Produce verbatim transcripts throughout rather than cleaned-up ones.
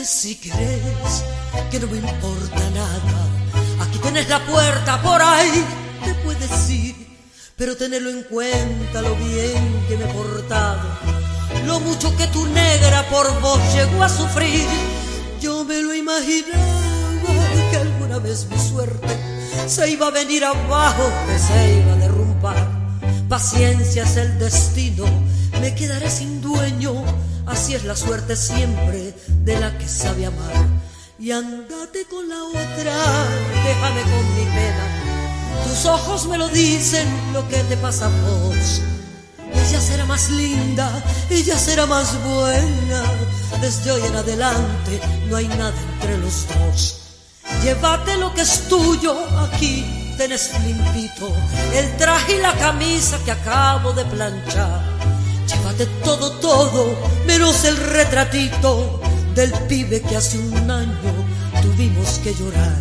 si querés, que no me importa nada. Aquí tenés la puerta, por ahí te puedes ir, pero tenelo en cuenta lo bien que me he portado, lo mucho que tu negra por vos llegó a sufrir. Yo me lo imaginaba que alguna vez mi suerte se iba a venir abajo, que se iba a derrumbar. Paciencia es el destino, me quedaré sin dueño, así es la suerte siempre de la que sabe amar. Y andate con la otra, déjame con mi pena, tus ojos me lo dicen lo que te pasa a vos. Ella será más linda, ella será más buena, desde hoy en adelante no hay nada entre los dos. Llévate lo que es tuyo, aquí tenés limpito el traje y la camisa que acabo de planchar. Llévate todo, todo, menos el retratito del pibe que hace un año tuvimos que llorar.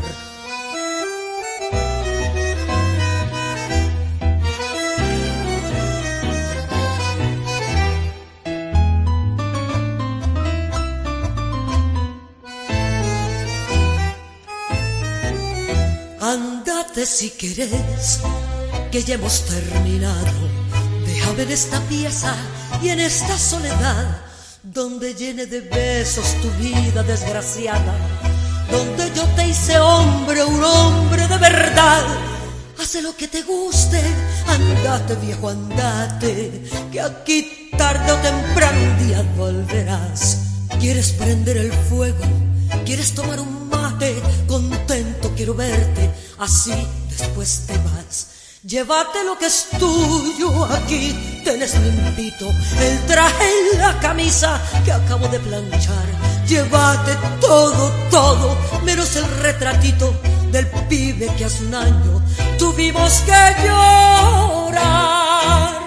Andate si querés, que ya hemos terminado. Déjame en esta pieza y en esta soledad, donde llene de besos tu vida desgraciada, donde yo te hice hombre, un hombre de verdad. Hace lo que te guste, andate viejo, andate, que aquí tarde o temprano un día volverás. ¿Quieres prender el fuego? ¿Quieres tomar un mate? Contento quiero verte, así después te vas. Llévate lo que es tuyo, aquí tenés limpito el traje y la camisa que acabo de planchar. Llévate todo, todo, menos el retratito del pibe que hace un año tuvimos que llorar.